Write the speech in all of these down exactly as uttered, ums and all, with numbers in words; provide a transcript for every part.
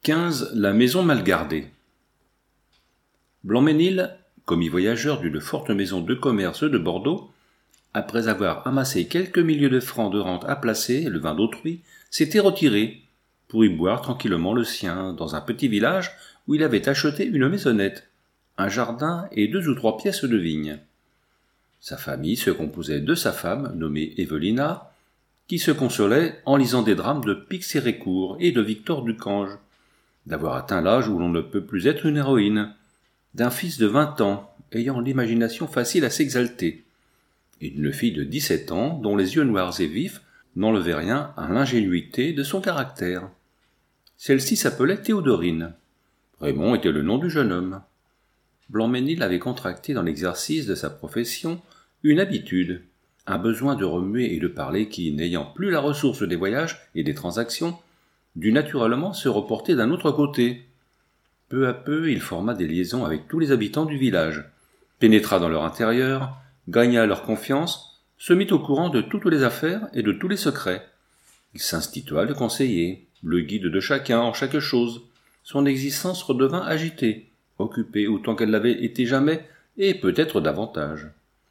quinze. La maison mal gardée. Blancmesnil, commis voyageur d'une forte maison de commerce de Bordeaux, après avoir amassé quelques milliers de francs de rente à placer, le vin d'autrui, s'était retiré pour y boire tranquillement le sien dans un petit village où il avait acheté une maisonnette, un jardin et deux ou trois pièces de vigne. Sa famille se composait de sa femme, nommée Evelina, qui se consolait en lisant des drames de Pixérécourt et de Victor Ducange, d'avoir atteint l'âge où l'on ne peut plus être une héroïne, d'un fils de vingt ans, ayant l'imagination facile à s'exalter, et d'une fille de dix-sept ans, dont les yeux noirs et vifs n'enlevaient rien à l'ingénuité de son caractère. Celle-ci s'appelait Théodorine. Raymond était le nom du jeune homme. Blancmesnil avait contracté dans l'exercice de sa profession une habitude, un besoin de remuer et de parler qui, n'ayant plus la ressource des voyages et des transactions, dut naturellement se reporter d'un autre côté. Peu à peu, il forma des liaisons avec tous les habitants du village, pénétra dans leur intérieur, gagna leur confiance, se mit au courant de toutes les affaires et de tous les secrets. Il s'institua le conseiller, le guide de chacun en chaque chose. Son existence redevint agitée, occupée autant qu'elle l'avait été jamais, et peut-être davantage.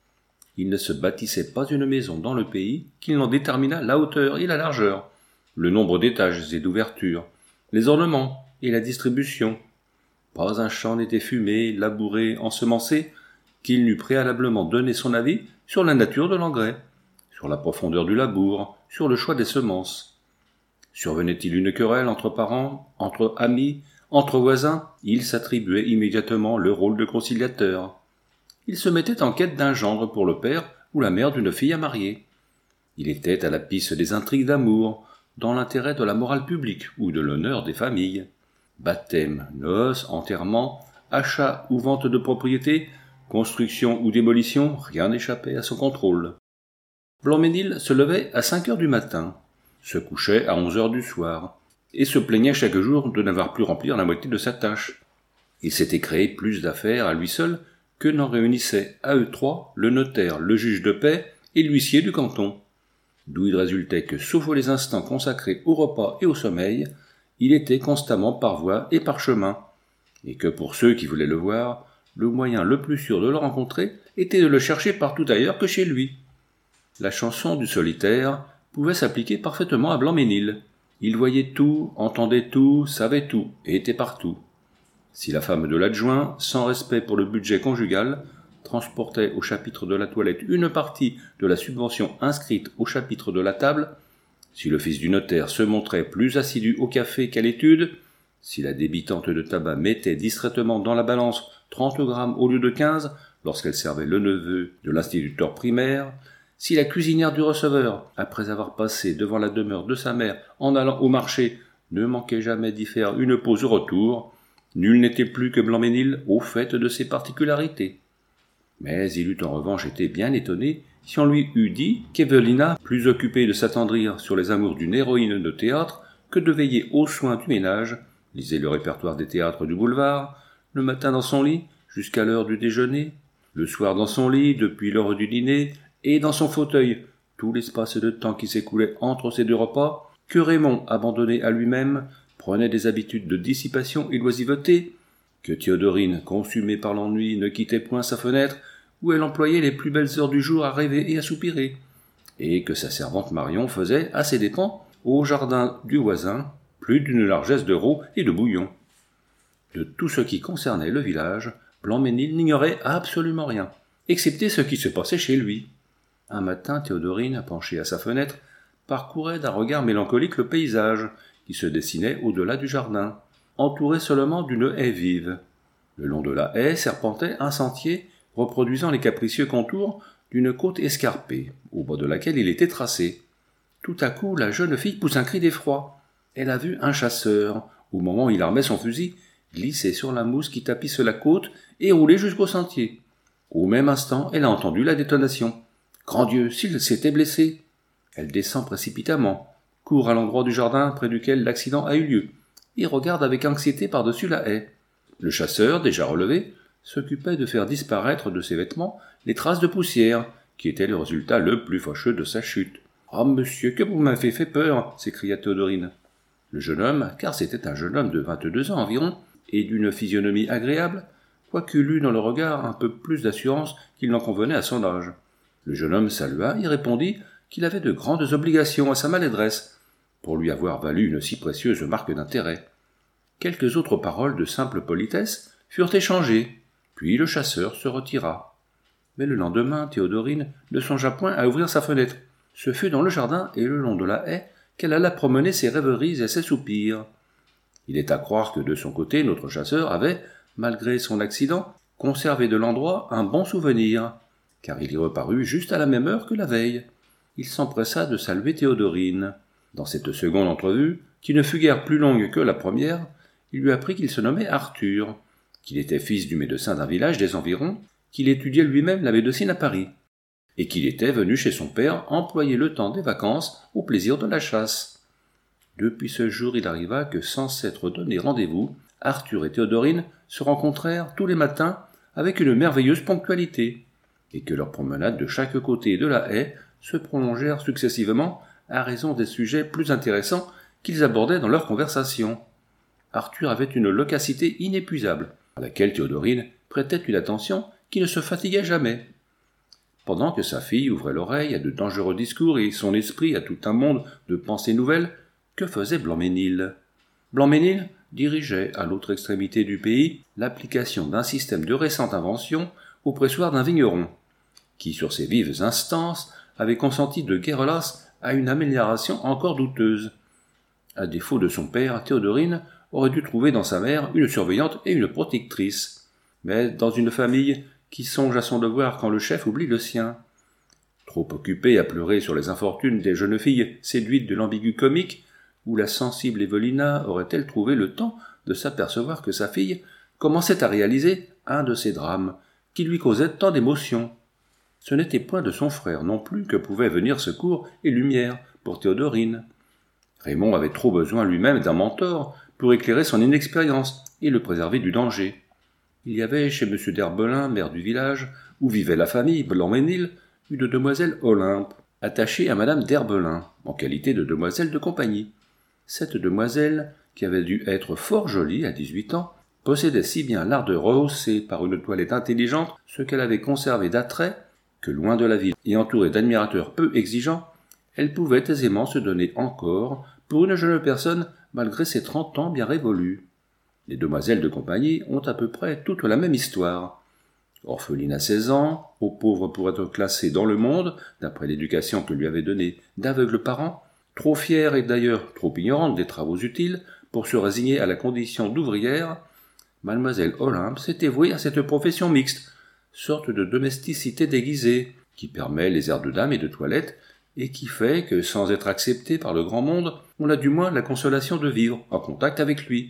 Il ne se bâtissait pas une maison dans le pays qu'il n'en déterminât la hauteur et la largeur, le nombre d'étages et d'ouvertures, les ornements et la distribution. Pas un champ n'était fumé, labouré, ensemencé, qu'il n'eût préalablement donné son avis sur la nature de l'engrais, sur la profondeur du labour, sur le choix des semences. Survenait-il une querelle entre parents, entre amis, entre voisins, il s'attribuait immédiatement le rôle de conciliateur. Il se mettait en quête d'un gendre pour le père ou la mère d'une fille à marier. Il était à la piste des intrigues d'amour, dans l'intérêt de la morale publique ou de l'honneur des familles. Baptême, noces, enterrement, achat ou vente de propriété, construction ou démolition, rien n'échappait à son contrôle. Blancmesnil se levait à cinq heures du matin, se couchait à onze heures du soir, et se plaignait chaque jour de n'avoir pu remplir la moitié de sa tâche. Il s'était créé plus d'affaires à lui seul que n'en réunissaient à eux trois le notaire, le juge de paix et l'huissier du canton, d'où il résultait que, sauf les instants consacrés au repas et au sommeil, il était constamment par voie et par chemin, et que pour ceux qui voulaient le voir, le moyen le plus sûr de le rencontrer était de le chercher partout ailleurs que chez lui. La chanson du solitaire pouvait s'appliquer parfaitement à Blancmesnil. Il voyait tout, entendait tout, savait tout, et était partout. Si la femme de l'adjoint, sans respect pour le budget conjugal, transportait au chapitre de la toilette une partie de la subvention inscrite au chapitre de la table, si le fils du notaire se montrait plus assidu au café qu'à l'étude, si la débitante de tabac mettait distraitement dans la balance trente grammes au lieu de quinze lorsqu'elle servait le neveu de l'instituteur primaire, si la cuisinière du receveur, après avoir passé devant la demeure de sa mère en allant au marché, ne manquait jamais d'y faire une pause au retour, nul n'était plus que Blancmesnil au fait de ses particularités. Mais il eût en revanche été bien étonné si on lui eût dit qu'Evelina, plus occupée de s'attendrir sur les amours d'une héroïne de théâtre que de veiller aux soins du ménage, lisait le répertoire des théâtres du boulevard, le matin dans son lit, jusqu'à l'heure du déjeuner, le soir dans son lit, depuis l'heure du dîner, et dans son fauteuil, tout l'espace de temps qui s'écoulait entre ces deux repas, que Raymond, abandonné à lui-même, prenait des habitudes de dissipation et d'oisiveté, que Théodorine, consumée par l'ennui, ne quittait point sa fenêtre, où elle employait les plus belles heures du jour à rêver et à soupirer, et que sa servante Marion faisait, à ses dépens, au jardin du voisin, plus d'une largesse de rôs et de bouillon. De tout ce qui concernait le village, Blancmesnil n'ignorait absolument rien, excepté ce qui se passait chez lui. Un matin, Théodorine, penchée à sa fenêtre, parcourait d'un regard mélancolique le paysage qui se dessinait au-delà du jardin, entouré seulement d'une haie vive. Le long de la haie serpentait un sentier reproduisant les capricieux contours d'une côte escarpée, au bas de laquelle il était tracé. Tout à coup, la jeune fille pousse un cri d'effroi. Elle a vu un chasseur, au moment où il armait son fusil, glisser sur la mousse qui tapisse la côte et rouler jusqu'au sentier. Au même instant, elle a entendu la détonation. Grand Dieu, s'il s'était blessé! Elle descend précipitamment, court à l'endroit du jardin près duquel l'accident a eu lieu, et regarde avec anxiété par-dessus la haie. Le chasseur, déjà relevé, s'occupait de faire disparaître de ses vêtements les traces de poussière, qui étaient le résultat le plus fâcheux de sa chute. « Ah, monsieur, que vous m'avez fait peur !» s'écria Théodorine. Le jeune homme, car c'était un jeune homme de vingt-deux ans environ, et d'une physionomie agréable, quoiqu'il eût dans le regard un peu plus d'assurance qu'il n'en convenait à son âge. Le jeune homme salua et répondit qu'il avait de grandes obligations à sa maladresse, pour lui avoir valu une si précieuse marque d'intérêt. Quelques autres paroles de simple politesse furent échangées, puis le chasseur se retira. Mais le lendemain, Théodorine ne songea point à ouvrir sa fenêtre. Ce fut dans le jardin et le long de la haie qu'elle alla promener ses rêveries et ses soupirs. Il est à croire que de son côté, notre chasseur avait, malgré son accident, conservé de l'endroit un bon souvenir, car il y reparut juste à la même heure que la veille. Il s'empressa de saluer Théodorine. Dans cette seconde entrevue, qui ne fut guère plus longue que la première, il lui apprit qu'il se nommait Arthur, qu'il était fils du médecin d'un village des environs, qu'il étudiait lui-même la médecine à Paris, et qu'il était venu chez son père employer le temps des vacances au plaisir de la chasse. Depuis ce jour, il arriva que, sans s'être donné rendez-vous, Arthur et Théodorine se rencontrèrent tous les matins avec une merveilleuse ponctualité, et que leurs promenades de chaque côté de la haie se prolongèrent successivement à raison des sujets plus intéressants qu'ils abordaient dans leur conversation. Arthur avait une loquacité inépuisable, à laquelle Théodorine prêtait une attention qui ne se fatiguait jamais. Pendant que sa fille ouvrait l'oreille à de dangereux discours et son esprit à tout un monde de pensées nouvelles, que faisait Blancmesnil ? Blancmesnil dirigeait à l'autre extrémité du pays l'application d'un système de récente invention au pressoir d'un vigneron, qui, sur ses vives instances, avait consenti de guerre lasse à une amélioration encore douteuse. À défaut de son père, Théodorine aurait dû trouver dans sa mère une surveillante et une protectrice, mais dans une famille qui songe à son devoir quand le chef oublie le sien. Trop occupée à pleurer sur les infortunes des jeunes filles séduites de l'ambigu comique, où la sensible Evelina aurait-elle trouvé le temps de s'apercevoir que sa fille commençait à réaliser un de ces drames qui lui causaient tant d'émotions. Ce n'était point de son frère non plus que pouvaient venir secours et lumière pour Théodorine. Raymond avait trop besoin lui-même d'un mentor pour éclairer son inexpérience et le préserver du danger. Il y avait chez M. d'Herbelin, maire du village, où vivait la famille Blancmesnil, une demoiselle Olympe, attachée à Madame d'Herbelin, en qualité de demoiselle de compagnie. Cette demoiselle, qui avait dû être fort jolie à dix-huit ans, possédait si bien l'art de rehausser par une toilette intelligente ce qu'elle avait conservé d'attrait, que loin de la ville et entourée d'admirateurs peu exigeants, elle pouvait aisément se donner encore pour une jeune personne malgré ses trente ans bien révolus. Les demoiselles de compagnie ont à peu près toute la même histoire. Orpheline à seize ans, aux pauvres pour être classée dans le monde, d'après l'éducation que lui avaient donnée d'aveugles parents, trop fière et d'ailleurs trop ignorante des travaux utiles pour se résigner à la condition d'ouvrière, mademoiselle Olympe s'était vouée à cette profession mixte, sorte de domesticité déguisée, qui permet les airs de dame et de toilette, et qui fait que, sans être acceptée par le grand monde, on a du moins la consolation de vivre en contact avec lui.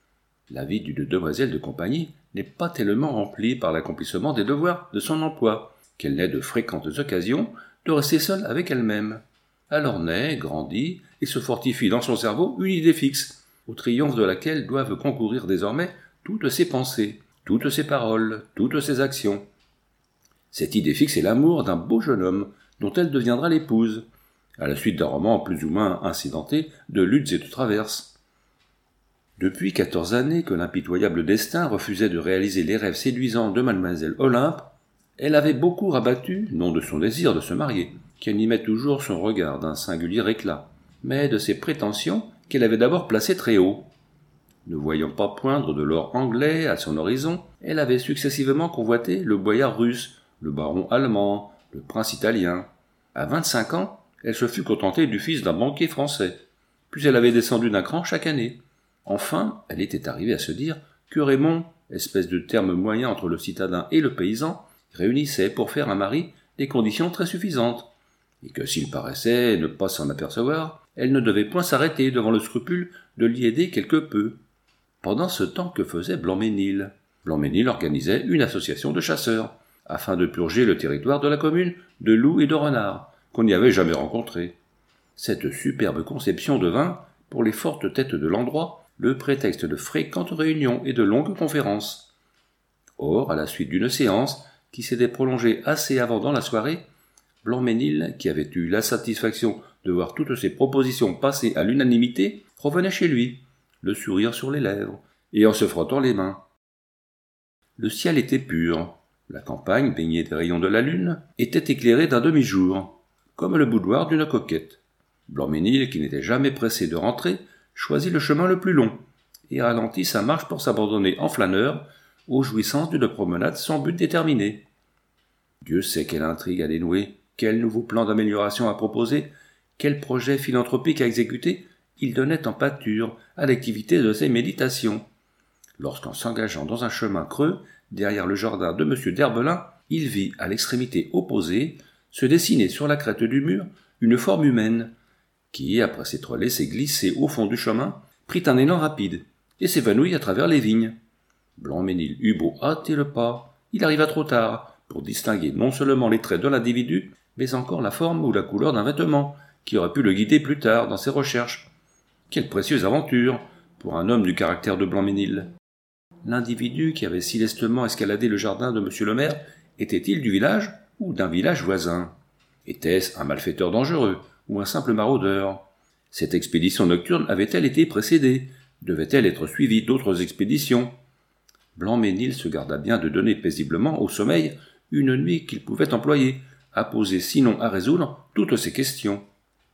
La vie d'une demoiselle de compagnie n'est pas tellement remplie par l'accomplissement des devoirs de son emploi, qu'elle n'ait de fréquentes occasions de rester seule avec elle-même. Alors naît, grandit, et se fortifie dans son cerveau une idée fixe, au triomphe de laquelle doivent concourir désormais toutes ses pensées, toutes ses paroles, toutes ses actions. Cette idée fixe est l'amour d'un beau jeune homme, dont elle deviendra l'épouse, à la suite d'un roman plus ou moins incidenté de luttes et de traverses. Depuis quatorze années que l'impitoyable destin refusait de réaliser les rêves séduisants de mademoiselle Olympe, elle avait beaucoup rabattu, non de son désir de se marier, qui animait toujours son regard d'un singulier éclat, mais de ses prétentions qu'elle avait d'abord placées très haut. Ne voyant pas poindre de l'or anglais à son horizon, elle avait successivement convoité le boyard russe, le baron allemand, le prince italien. À vingt-cinq ans, elle se fut contentée du fils d'un banquier français, puis elle avait descendu d'un cran chaque année. Enfin, elle était arrivée à se dire que Raymond, espèce de terme moyen entre le citadin et le paysan, réunissait pour faire un mari des conditions très suffisantes, et que s'il paraissait ne pas s'en apercevoir, elle ne devait point s'arrêter devant le scrupule de l'y aider quelque peu. Pendant ce temps, que faisait Blancmesnil ? Blancmesnil organisait une association de chasseurs, afin de purger le territoire de la commune de loups et de renards, qu'on n'y avait jamais rencontrés. Cette superbe conception devint, pour les fortes têtes de l'endroit, le prétexte de fréquentes réunions et de longues conférences. Or, à la suite d'une séance, qui s'était prolongée assez avant dans la soirée, Blancmesnil, qui avait eu la satisfaction de voir toutes ses propositions passer à l'unanimité, revenait chez lui, le sourire sur les lèvres, et en se frottant les mains. Le ciel était pur, la campagne, baignée des rayons de la lune, était éclairée d'un demi-jour, comme le boudoir d'une coquette. Blancmesnil, qui n'était jamais pressé de rentrer, choisit le chemin le plus long, et ralentit sa marche pour s'abandonner en flâneur aux jouissances d'une promenade sans but déterminé. Dieu sait quelle intrigue à dénouer, quel nouveau plan d'amélioration à proposer, quel projet philanthropique à exécuter, il donnait en pâture à l'activité de ses méditations. Lorsqu'en s'engageant dans un chemin creux, derrière le jardin de M. d'Herbelin, il vit, à l'extrémité opposée, se dessiner sur la crête du mur une forme humaine, qui, après s'être laissé glisser au fond du chemin, prit un élan rapide, et s'évanouit à travers les vignes. Blancmesnil eut beau hâter le pas, il arriva trop tard, pour distinguer non seulement les traits de l'individu, mais encore la forme ou la couleur d'un vêtement, qui aurait pu le guider plus tard dans ses recherches. Quelle précieuse aventure, pour un homme du caractère de Blancmesnil! L'individu qui avait si lestement escaladé le jardin de monsieur le maire était-il du village ou d'un village voisin? Était-ce un malfaiteur dangereux ou un simple maraudeur? Cette expédition nocturne avait-elle été précédée? Devait-elle être suivie d'autres expéditions? Blancmesnil se garda bien de donner paisiblement au sommeil une nuit qu'il pouvait employer à poser sinon à résoudre toutes ces questions.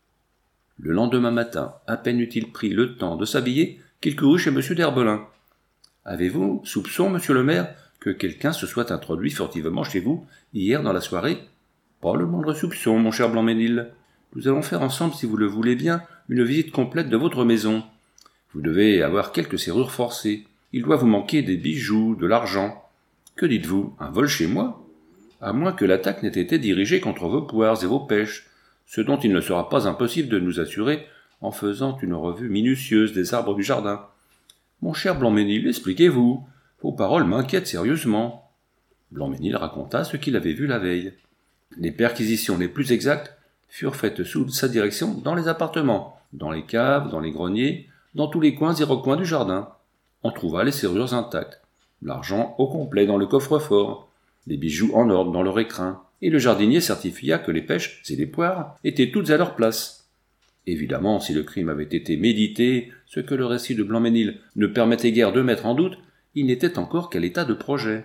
Le lendemain matin, à peine eut-il pris le temps de s'habiller qu'il courut chez M. d'Herbelin. « Avez-vous soupçon, monsieur le maire, que quelqu'un se soit introduit furtivement chez vous hier dans la soirée ?»« Pas le moindre soupçon, mon cher Blancmesnil. Nous allons faire ensemble, si vous le voulez bien, une visite complète de votre maison. Vous devez avoir quelques serrures forcées. Il doit vous manquer des bijoux, de l'argent. Que dites-vous, un vol chez moi ? À moins que l'attaque n'ait été dirigée contre vos poires et vos pêches, ce dont il ne sera pas impossible de nous assurer en faisant une revue minutieuse des arbres du jardin. Mon cher Blancmesnil, expliquez-vous. Vos paroles m'inquiètent sérieusement. » Blancmesnil raconta ce qu'il avait vu la veille. Les perquisitions les plus exactes furent faites sous sa direction dans les appartements, dans les caves, dans les greniers, dans tous les coins et recoins du jardin. On trouva les serrures intactes, l'argent au complet dans le coffre-fort, les bijoux en ordre dans leur écrin, et le jardinier certifia que les pêches et les poires étaient toutes à leur place. Évidemment, si le crime avait été médité, ce que le récit de Blancmesnil ne permettait guère de mettre en doute, il n'était encore qu'à l'état de projet.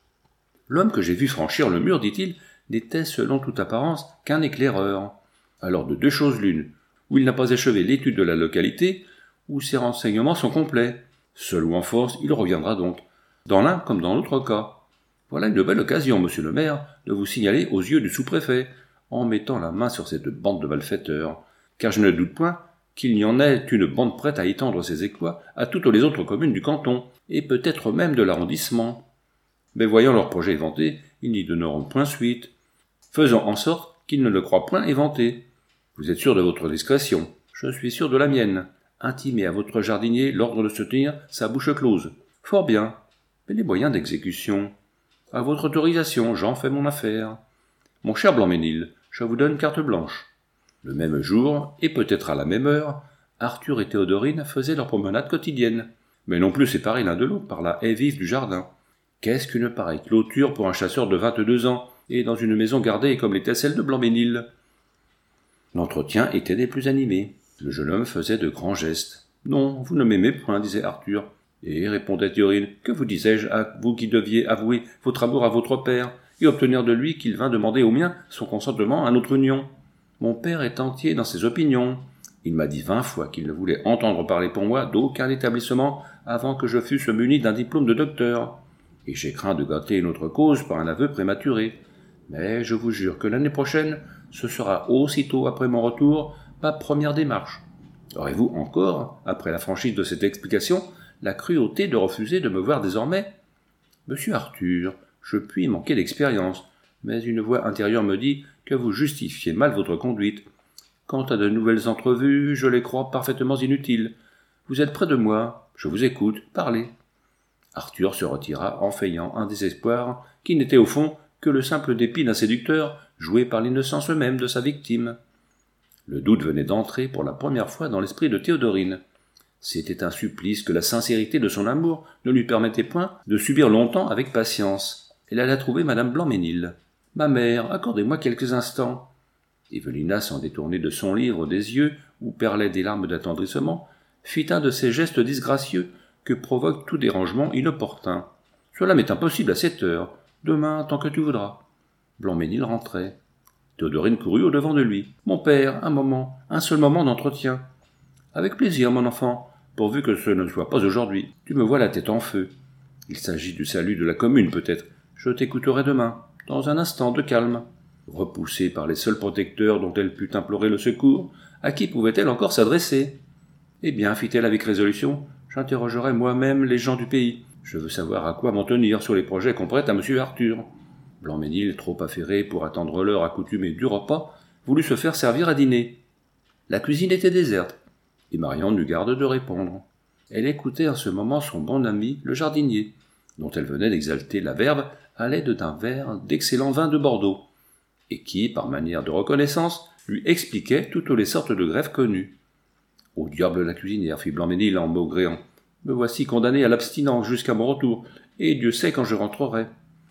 L'homme que j'ai vu franchir le mur, dit-il, n'était selon toute apparence qu'un éclaireur. Alors de deux choses l'une, ou il n'a pas achevé l'étude de la localité, ou ses renseignements sont complets. Seul ou en force, il reviendra donc, dans l'un comme dans l'autre cas. Voilà une belle occasion, monsieur le maire, de vous signaler aux yeux du sous-préfet, en mettant la main sur cette bande de malfaiteurs, car je ne doute point qu'il y en ait une bande prête à étendre ses exploits à toutes les autres communes du canton, et peut-être même de l'arrondissement. Mais voyant leur projet éventé, ils n'y donneront point suite, faisant en sorte qu'ils ne le croient point éventé. Vous êtes sûr de votre discrétion, je suis sûr de la mienne. Intimez à votre jardinier l'ordre de se tenir sa bouche close. Fort bien. Mais les moyens d'exécution? À votre autorisation, j'en fais mon affaire. Mon cher Blancmesnil, je vous donne carte blanche. Le même jour, et peut-être à la même heure, Arthur et Théodorine faisaient leur promenade quotidienne, mais non plus séparés l'un de l'autre par la haie vive du jardin. Qu'est-ce qu'une pareille clôture pour un chasseur de vingt-deux ans, et dans une maison gardée comme l'était celle de Blancmesnil? L'entretien était des plus animés. Le jeune homme faisait de grands gestes. « Non, vous ne m'aimez point, disait Arthur. »« Et, répondait Théodorine, que vous disais-je à vous qui deviez avouer votre amour à votre père, et obtenir de lui qu'il vînt demander au mien son consentement à notre union? Mon père est entier dans ses opinions. Il m'a dit vingt fois qu'il ne voulait entendre parler pour moi d'aucun établissement avant que je fusse muni d'un diplôme de docteur. Et j'ai craint de gâter une autre cause par un aveu prématuré. Mais je vous jure que l'année prochaine, ce sera aussitôt après mon retour ma première démarche. Aurez-vous encore, après la franchise de cette explication, la cruauté de refuser de me voir désormais? Monsieur Arthur, je puis manquer d'expérience, mais une voix intérieure me dit que vous justifiez mal votre conduite. Quant à de nouvelles entrevues, je les crois parfaitement inutiles. Vous êtes près de moi, je vous écoute, parlez. Arthur se retira en feignant un désespoir qui n'était au fond que le simple dépit d'un séducteur joué par l'innocence même de sa victime. Le doute venait d'entrer pour la première fois dans l'esprit de Théodorine. C'était un supplice que la sincérité de son amour ne lui permettait point de subir longtemps avec patience. Elle alla trouver madame Blancmesnil. « Ma mère, accordez-moi quelques instants. Evelina, sans détourner de son livre des yeux où perlaient des larmes d'attendrissement, fit un de ces gestes disgracieux que provoque tout dérangement inopportun. « Cela m'est impossible à cette heure. Demain, tant que tu voudras. » Blancmesnil rentrait. Théodorine courut au-devant de lui. « Mon père, un moment, un seul moment d'entretien. »« Avec plaisir, mon enfant, pourvu que ce ne soit pas aujourd'hui. Tu me vois la tête en feu. Il s'agit du salut de la commune, peut-être. Je t'écouterai demain, dans un instant de calme. » Repoussée par les seuls protecteurs dont elle put implorer le secours, à qui pouvait-elle encore s'adresser ? « Eh bien, fit-elle avec résolution, j'interrogerai moi-même les gens du pays. Je veux savoir à quoi m'en tenir sur les projets qu'on prête à M. Arthur. » Blancmesnil, trop affairé pour attendre l'heure accoutumée du repas, voulut se faire servir à dîner. La cuisine était déserte, et Marianne n'eut garde de répondre. Elle écoutait en ce moment son bon ami, le jardinier, dont elle venait d'exalter la verve à l'aide d'un verre d'excellent vin de Bordeaux, et qui, par manière de reconnaissance, lui expliquait toutes les sortes de greffes connues. « Au diable la cuisinière, fit Blancmesnil en maugréant. Me voici condamné à l'abstinence jusqu'à mon retour, et Dieu sait quand je rentrerai. »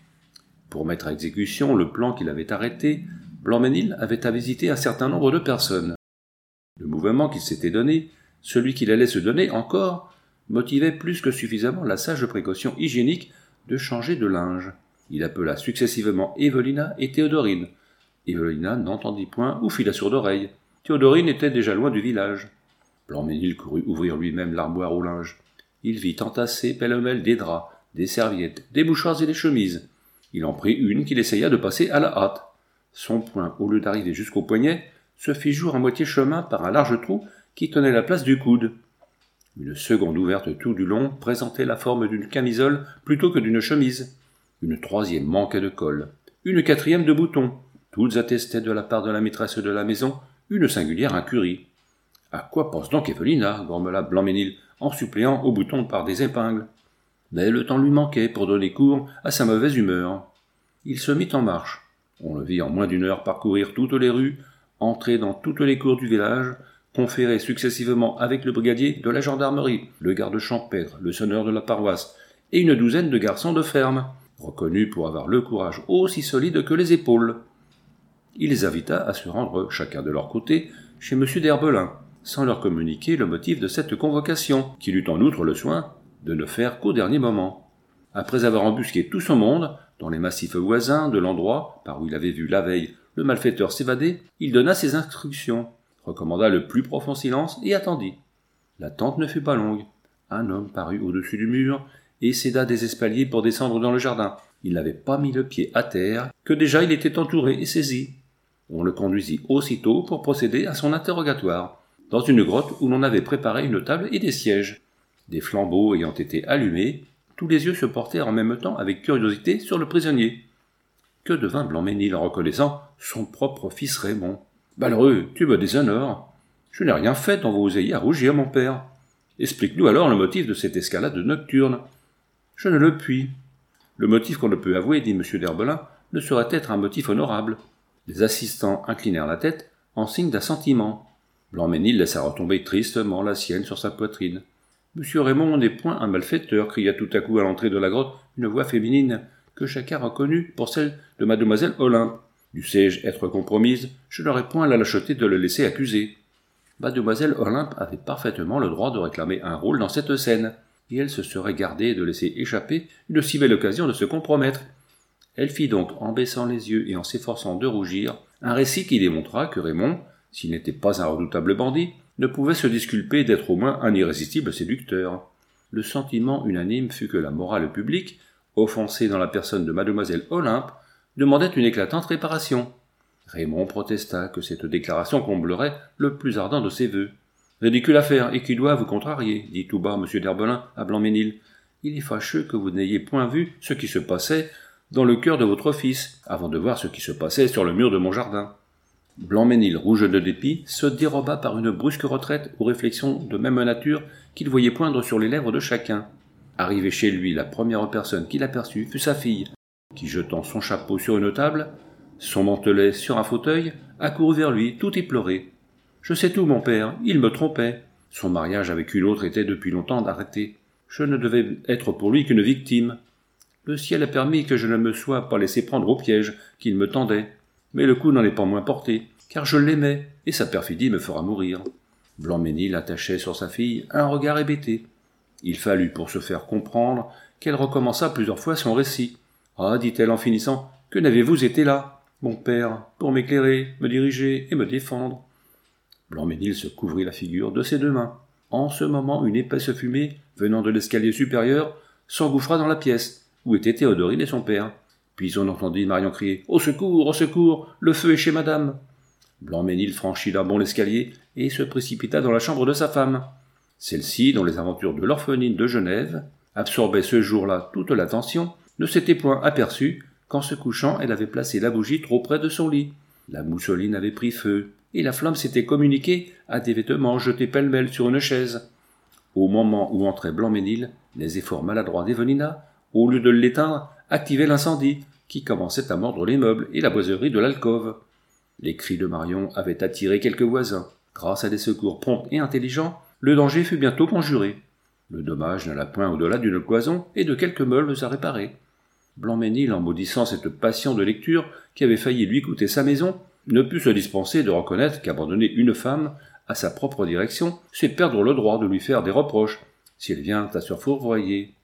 Pour mettre à exécution le plan qu'il avait arrêté, Blancmesnil avait à visiter un certain nombre de personnes. Le mouvement qu'il s'était donné, celui qu'il allait se donner encore, motivait plus que suffisamment la sage précaution hygiénique de changer de linge. Il appela successivement Evelina et Théodorine. Evelina n'entendit point ou fit la sourde oreille. Théodorine était déjà loin du village. Blancmesnil courut ouvrir lui-même l'armoire au linge. Il vit entasser pêle-mêle des draps, des serviettes, des mouchoirs et des chemises. Il en prit une qu'il essaya de passer à la hâte. Son poing, au lieu d'arriver jusqu'au poignet, se fit jour à moitié chemin par un large trou qui tenait la place du coude. Une seconde ouverte tout du long présentait la forme d'une camisole plutôt que d'une chemise. Une troisième manquait de col. Une quatrième de boutons. Toutes attestaient de la part de la maîtresse de la maison une singulière incurie. « À quoi pense donc Evelina ?» grommela Blancmesnil, en suppléant aux boutons par des épingles. Mais le temps lui manquait pour donner cours à sa mauvaise humeur. Il se mit en marche. On le vit en moins d'une heure parcourir toutes les rues, entrer dans toutes les cours du village, conférer successivement avec le brigadier de la gendarmerie, le garde champêtre, le sonneur de la paroisse, et une douzaine de garçons de ferme, reconnus pour avoir le courage aussi solide que les épaules. Il les invita à se rendre, chacun de leur côté, chez M. d'Herbelin, sans leur communiquer le motif de cette convocation, qu'il eut en outre le soin de ne faire qu'au dernier moment. Après avoir embusqué tout son monde, dans les massifs voisins de l'endroit par où il avait vu la veille le malfaiteur s'évader, il donna ses instructions, recommanda le plus profond silence et attendit. L'attente ne fut pas longue. Un homme parut au-dessus du mur et s'aida des espaliers pour descendre dans le jardin. Il n'avait pas mis le pied à terre que déjà il était entouré et saisi. On le conduisit aussitôt pour procéder à son interrogatoire, dans une grotte où l'on avait préparé une table et des sièges. Des flambeaux ayant été allumés, tous les yeux se portèrent en même temps avec curiosité sur le prisonnier. Que devint Blancmesnil en reconnaissant son propre fils Raymond. « Malheureux, tu me déshonores. Je n'ai rien fait dont vous ayez à rougir, mon père. Explique-nous alors le motif de cette escalade nocturne. »« Je ne le puis. Le motif qu'on ne peut avouer, dit M. d'Herbelin, ne saurait être un motif honorable. » Les assistants inclinèrent la tête en signe d'assentiment. Blancmesnil laissa retomber tristement la sienne sur sa poitrine. « Monsieur Raymond n'est point un malfaiteur, » cria tout à coup à l'entrée de la grotte une voix féminine, que chacun reconnut pour celle de mademoiselle Olympe. Dussé-je être compromise, je n'aurais point la lâcheté de le laisser accuser. Mademoiselle Olympe avait parfaitement le droit de réclamer un rôle dans cette scène, et elle se serait gardée de laisser échapper une si belle occasion de se compromettre. Elle fit donc, en baissant les yeux et en s'efforçant de rougir, un récit qui démontra que Raymond, s'il n'était pas un redoutable bandit, ne pouvait se disculper d'être au moins un irrésistible séducteur. Le sentiment unanime fut que la morale publique, offensée dans la personne de mademoiselle Olympe, demandait une éclatante réparation. Raymond protesta que cette déclaration comblerait le plus ardent de ses vœux. « Ridicule affaire, et qui doit vous contrarier, » dit tout bas M. d'Herbelin à Blancmesnil. « Il est fâcheux que vous n'ayez point vu ce qui se passait dans le cœur de votre fils, avant de voir ce qui se passait sur le mur de mon jardin. » Blancmesnil, rouge de dépit, se déroba par une brusque retraite aux réflexions de même nature qu'il voyait poindre sur les lèvres de chacun. Arrivé chez lui, la première personne qu'il aperçut fut sa fille, qui, jetant son chapeau sur une table, son mantelet sur un fauteuil, accourut vers lui, tout éploré. « Je sais tout, mon père, il me trompait. Son mariage avec une autre était depuis longtemps arrêté. Je ne devais être pour lui qu'une victime. Le ciel a permis que je ne me sois pas laissé prendre au piège qu'il me tendait. Mais le coup n'en est pas moins porté, car je l'aimais, et sa perfidie me fera mourir. Blancmesnil attachait sur sa fille un regard hébété. Il fallut, pour se faire comprendre, qu'elle recommença plusieurs fois son récit. « Ah, dit-elle en finissant, que n'avez-vous été là, mon père, pour m'éclairer, me diriger et me défendre ?» Blancmesnil se couvrit la figure de ses deux mains. En ce moment, une épaisse fumée, venant de l'escalier supérieur, s'engouffra dans la pièce, où étaient Théodorine et son père. Puis on entendit Marion crier « Au secours, au secours, le feu est chez madame !» Blancmesnil franchit d'un bond l'escalier et se précipita dans la chambre de sa femme. Celle-ci, dont les aventures de l'orpheline de Genève absorbaient ce jour-là toute l'attention, ne s'était point aperçue qu'en se couchant elle avait placé la bougie trop près de son lit. La mousseline avait pris feu, et la flamme s'était communiquée à des vêtements jetés pêle-mêle sur une chaise. Au moment où entrait Blancmesnil, les efforts maladroits d'Evelina, au lieu de l'éteindre, activaient l'incendie, qui commençait à mordre les meubles et la boiserie de l'alcôve. Les cris de Marion avaient attiré quelques voisins. Grâce à des secours prompts et intelligents, le danger fut bientôt conjuré. Le dommage n'alla point au-delà d'une cloison et de quelques meubles à réparer. Blancmesnil, en maudissant cette passion de lecture qui avait failli lui coûter sa maison, ne put se dispenser de reconnaître qu'abandonner une femme à sa propre direction, c'est perdre le droit de lui faire des reproches, si elle vient à se fourvoyer.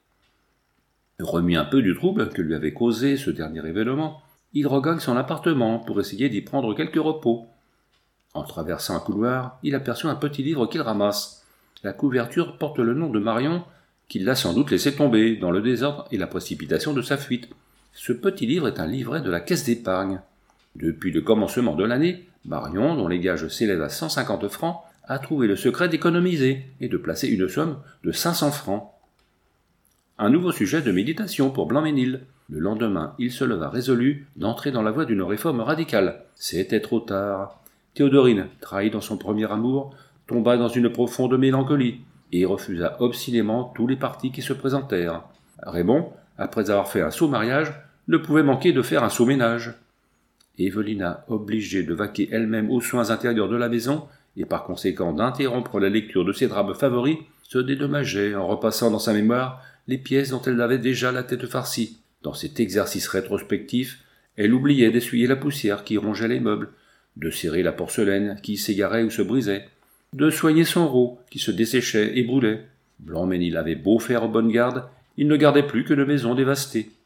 Remis un peu du trouble que lui avait causé ce dernier événement, il regagne son appartement pour essayer d'y prendre quelque repos. En traversant un couloir, il aperçut un petit livre qu'il ramasse. La couverture porte le nom de Marion, qu'il l'a sans doute laissé tomber dans le désordre et la précipitation de sa fuite. Ce petit livre est un livret de la caisse d'épargne. Depuis le commencement de l'année, Marion, dont les gages s'élèvent à cent cinquante francs, a trouvé le secret d'économiser et de placer une somme de cinq cents francs. Un nouveau sujet de méditation pour Blancmesnil. Le lendemain, il se leva résolu d'entrer dans la voie d'une réforme radicale. C'était trop tard. Théodorine, trahie dans son premier amour, tomba dans une profonde mélancolie et refusa obstinément tous les partis qui se présentèrent. Raymond, après avoir fait un sot mariage, ne pouvait manquer de faire un sot ménage. Evelina, obligée de vaquer elle-même aux soins intérieurs de la maison, et par conséquent d'interrompre la lecture de ses drames favoris, se dédommageait en repassant dans sa mémoire les pièces dont elle avait déjà la tête farcie. Dans cet exercice rétrospectif, elle oubliait d'essuyer la poussière qui rongeait les meubles, de serrer la porcelaine qui s'égarait ou se brisait, de soigner son rot qui se desséchait et brûlait. Blancmesnil avait beau faire bonne garde, il ne gardait plus que de maisons dévastées.